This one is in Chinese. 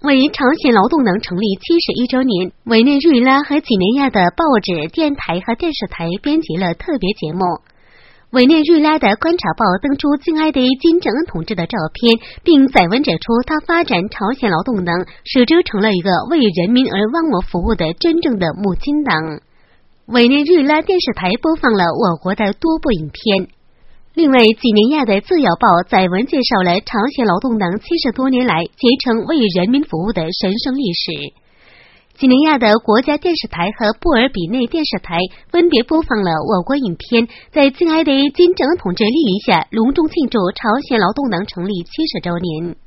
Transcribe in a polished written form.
为朝鲜劳动党成立71周年，委内瑞拉和几内亚的报纸、电台和电视台编辑了特别节目。委内瑞拉的观察报登出敬爱的金正恩同志的照片，并载文指出他发展朝鲜劳动党，使之成了一个为人民而忘我服务的真正的母亲党。委内瑞拉电视台播放了我国的多部影片。另外，几内亚的自由报载文介绍了朝鲜劳动党70多年来竭诚为人民服务的神圣历史。几内亚的国家电视台和布尔比内电视台分别播放了我国影片，在敬爱的金正恩同志莅临下隆重庆祝朝鲜劳动党成立70周年。